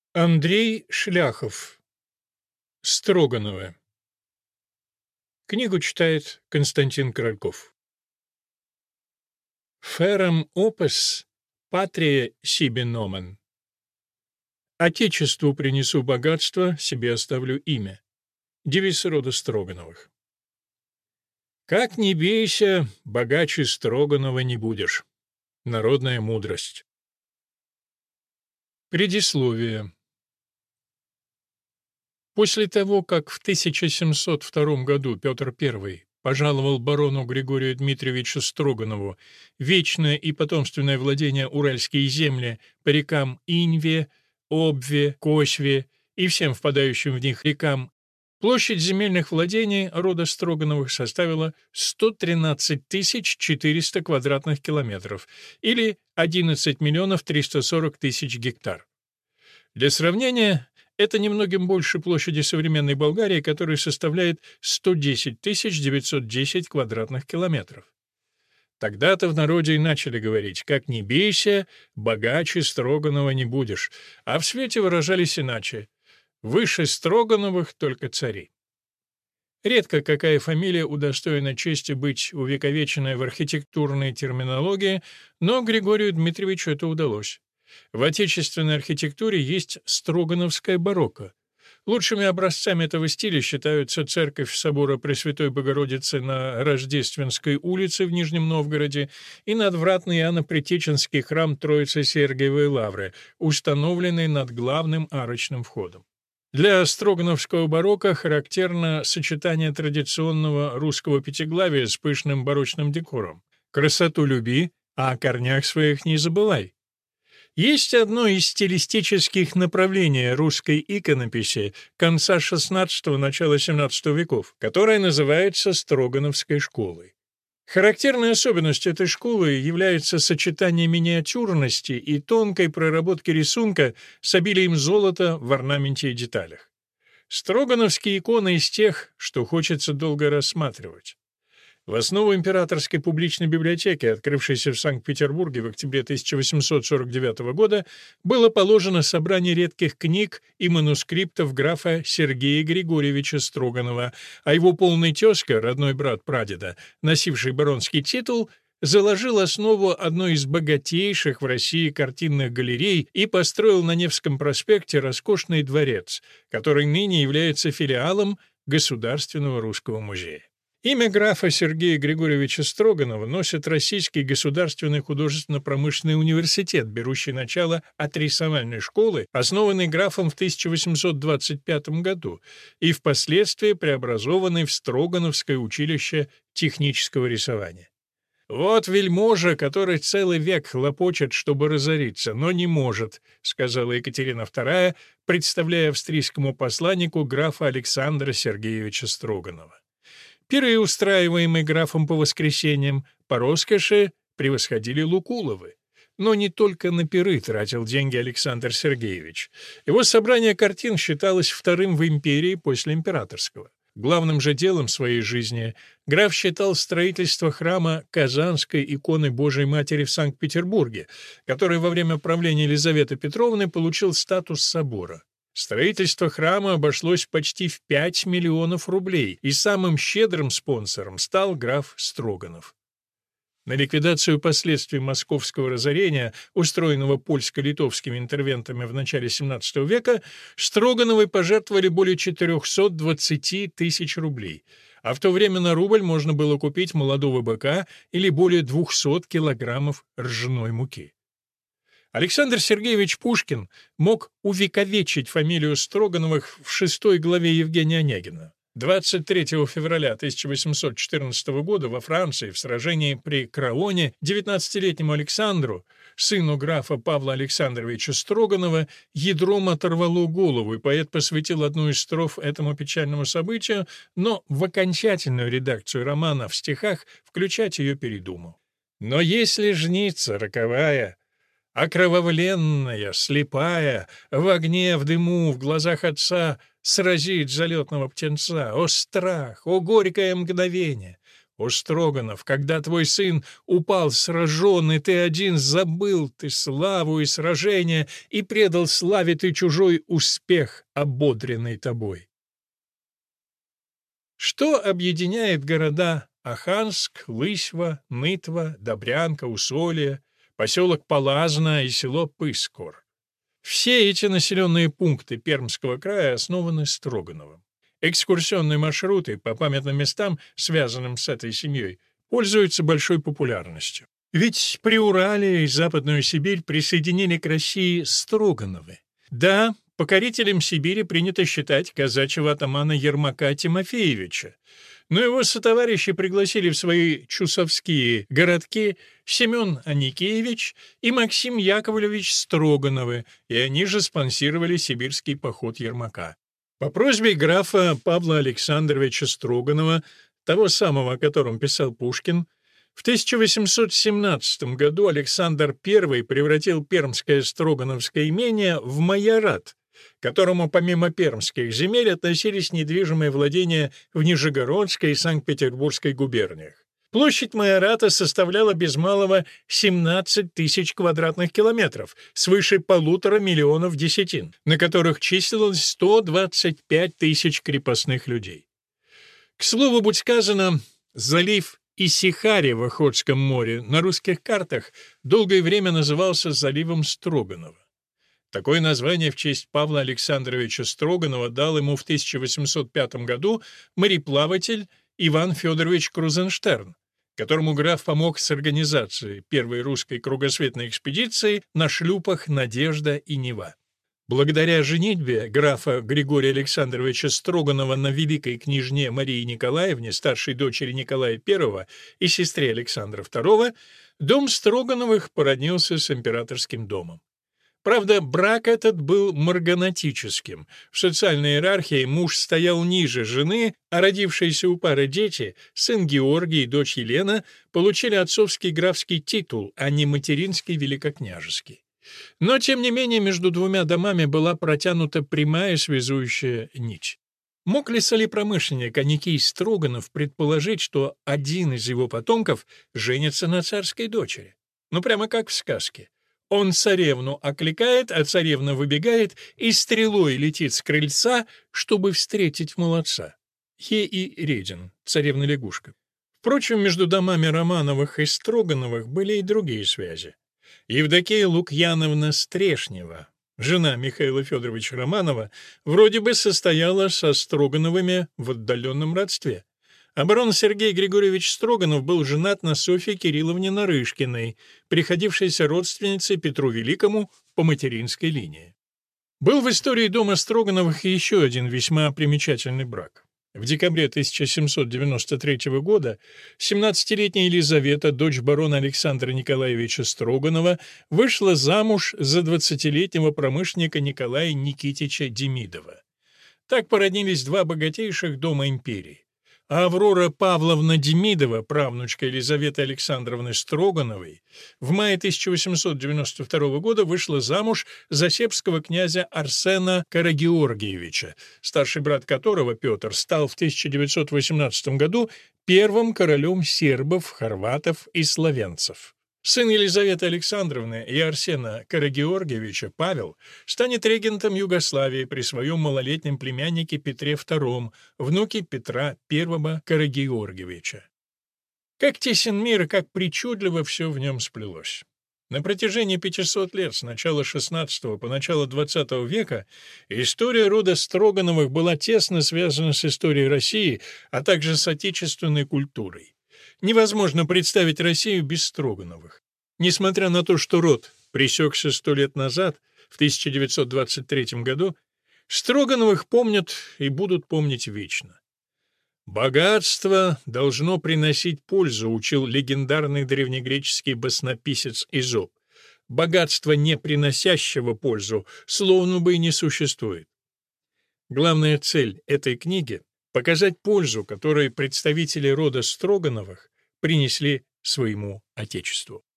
Андрей Шляхов. Строгановы. Книгу читает Константин Корольков. Феррам опес патрия сиби номен. Отечеству принесу богатство, себе оставлю имя. Девиз рода Строгановых. Как ни бейся, богаче Строганова не будешь. Народная мудрость. Предисловие. После того, как в 1702 году Петр I пожаловал барону Григорию Дмитриевичу Строганову вечное и потомственное владение Уральские земли по рекам Иньве, Обве, Косьве и всем впадающим в них рекам, площадь земельных владений рода Строгановых составила 113 400 квадратных километров или 11 миллионов 340 тысяч гектар. Для сравнения, это немногим больше площади современной Болгарии, которая составляет 110 910 квадратных километров. Тогда-то в народе и начали говорить: «Как ни бейся, богаче Строганова не будешь», а в свете выражались иначе: «Выше Строгановых только цари». Редко какая фамилия удостоена чести быть увековеченной в архитектурной терминологии, но Григорию Дмитриевичу это удалось. В отечественной архитектуре есть строгановская барокко. Лучшими образцами этого стиля считаются церковь собора Пресвятой Богородицы на Рождественской улице в Нижнем Новгороде и надвратный Иоанно-Предтеченский храм Троицы Сергиевой Лавры, установленный над главным арочным входом. Для строгановского барокко характерно сочетание традиционного русского пятиглавия с пышным барочным декором. «Красоту люби, а о корнях своих не забывай». Есть одно из стилистических направлений русской иконописи конца XVI – начала XVII веков, которое называется Строгановской школой. Характерной особенностью этой школы является сочетание миниатюрности и тонкой проработки рисунка с обилием золота в орнаменте и деталях. Строгановские иконы из тех, что хочется долго рассматривать. В основу императорской публичной библиотеки, открывшейся в Санкт-Петербурге в октябре 1849 года, было положено собрание редких книг и манускриптов графа Сергея Григорьевича Строганова, а его полный тезка, родной брат прадеда, носивший баронский титул, заложил основу одной из богатейших в России картинных галерей и построил на Невском проспекте роскошный дворец, который ныне является филиалом Государственного русского музея. Имя графа Сергея Григорьевича Строганова носит Российский государственный художественно-промышленный университет, берущий начало от рисовальной школы, основанной графом в 1825 году и впоследствии преобразованной в Строгановское училище технического рисования. «Вот вельможа, который целый век хлопочет, чтобы разориться, но не может», сказала Екатерина II, представляя австрийскому посланнику графа Александра Сергеевича Строганова. Пиры, устраиваемые графом по воскресеньям, по роскоши превосходили Лукуловы. Но не только на пиры тратил деньги Александр Сергеевич. Его собрание картин считалось вторым в империи после императорского. Главным же делом своей жизни граф считал строительство храма Казанской иконы Божией Матери в Санкт-Петербурге, который во время правления Елизаветы Петровны получил статус собора. Строительство храма обошлось почти в 5 миллионов рублей, и самым щедрым спонсором стал граф Строганов. На ликвидацию последствий московского разорения, устроенного польско-литовскими интервентами в начале XVII века, Строгановы пожертвовали более 420 тысяч рублей, а в то время на рубль можно было купить молодого быка или более 200 килограммов ржаной муки. Александр Сергеевич Пушкин мог увековечить фамилию Строгановых в 6 главе Евгения Онегина. 23 февраля 1814 года во Франции в сражении при Краоне 19-летнему Александру, сыну графа Павла Александровича Строганова, ядром оторвало голову, и поэт посвятил одну из строф этому печальному событию, но в окончательную редакцию романа в стихах включать ее передумал. «Но если жница роковая, окровавленная, слепая, в огне, в дыму, в глазах отца сразит залетного птенца. О страх, о горькое мгновение! О, Строганов, когда твой сын упал сраженный, ты один забыл ты славу и сражение, и предал славе ты чужой успех, ободренный тобой. Что объединяет города Аханск, Лысьва, Нытва, Добрянка, Усолье, поселок Палазна и село Пыскор? Все эти населенные пункты Пермского края основаны Строгановым. Экскурсионные маршруты по памятным местам, связанным с этой семьей, пользуются большой популярностью. Ведь Приуралье и Западную Сибирь присоединили к России Строгановы. Да, покорителем Сибири принято считать казачьего атамана Ермака Тимофеевича, но его сотоварищи пригласили в свои чусовские городки Семен Аникеевич и Максим Яковлевич Строгановы, и они же спонсировали сибирский поход Ермака. По просьбе графа Павла Александровича Строганова, того самого, о котором писал Пушкин, в 1817 году Александр I превратил пермское Строгановское имение в майорат, к которому помимо пермских земель относились недвижимые владения в Нижегородской и Санкт-Петербургской губерниях. Площадь майората составляла без малого 17 тысяч квадратных километров, свыше 1,5 миллиона десятин, на которых числилось 125 тысяч крепостных людей. К слову, будь сказано, залив Исихари в Охотском море на русских картах долгое время назывался заливом Строганова. Такое название в честь Павла Александровича Строганова дал ему в 1805 году мореплаватель Иван Федорович Крузенштерн, которому граф помог с организацией первой русской кругосветной экспедиции на шлюпах «Надежда» и «Нева». Благодаря женитьбе графа Григория Александровича Строганова на великой княжне Марии Николаевне, старшей дочери Николая I и сестре Александра II, дом Строгановых породнился с императорским домом. Правда, брак этот был марганатическим. В социальной иерархии муж стоял ниже жены, а родившиеся у пары дети, сын Георгий и дочь Елена, получили отцовский графский титул, а не материнский великокняжеский. Но, тем не менее, между двумя домами была протянута прямая связующая нить. Мог ли солепромышленник Аникий Строганов предположить, что один из его потомков женится на царской дочери? Ну, прямо как в сказке. Он царевну окликает, а царевна выбегает и стрелой летит с крыльца, чтобы встретить молодца. Е.И. Редин, царевна-лягушка. Впрочем, между домами Романовых и Строгановых были и другие связи. Евдокия Лукьяновна Стрешнева, жена Михаила Федоровича Романова, вроде бы состояла со Строгановыми в отдаленном родстве. А барон Сергей Григорьевич Строганов был женат на Софье Кирилловне Нарышкиной, приходившейся родственницей Петру Великому по материнской линии. Был в истории дома Строгановых еще один весьма примечательный брак. В декабре 1793 года 17-летняя Елизавета, дочь барона Александра Николаевича Строганова, вышла замуж за 20-летнего промышленника Николая Никитича Демидова. Так породнились два богатейших дома империи. А Аврора Павловна Демидова, правнучка Елизаветы Александровны Строгановой, в мае 1892 года вышла замуж за себского князя Арсена Карагеоргиевича, старший брат которого, Петр, стал в 1918 году первым королем сербов, хорватов и словенцев. Сын Елизаветы Александровны и Арсена Карагеоргиевича, Павел, станет регентом Югославии при своем малолетнем племяннике Петре II, внуке Петра I Карагеоргиевича. Как тесен мир и как причудливо все в нем сплелось. На протяжении 500 лет, с начала XVI по начало XX века, история рода Строгановых была тесно связана с историей России, а также с отечественной культурой. Невозможно представить Россию без Строгановых. Несмотря на то, что род пресекся 100 лет назад, в 1923 году, Строгановых помнят и будут помнить вечно. «Богатство должно приносить пользу», — учил легендарный древнегреческий баснописец Изоп. «Богатство, не приносящего пользу, словно бы и не существует». Главная цель этой книги — показать пользу, которую представители рода Строгановых принесли своему Отечеству.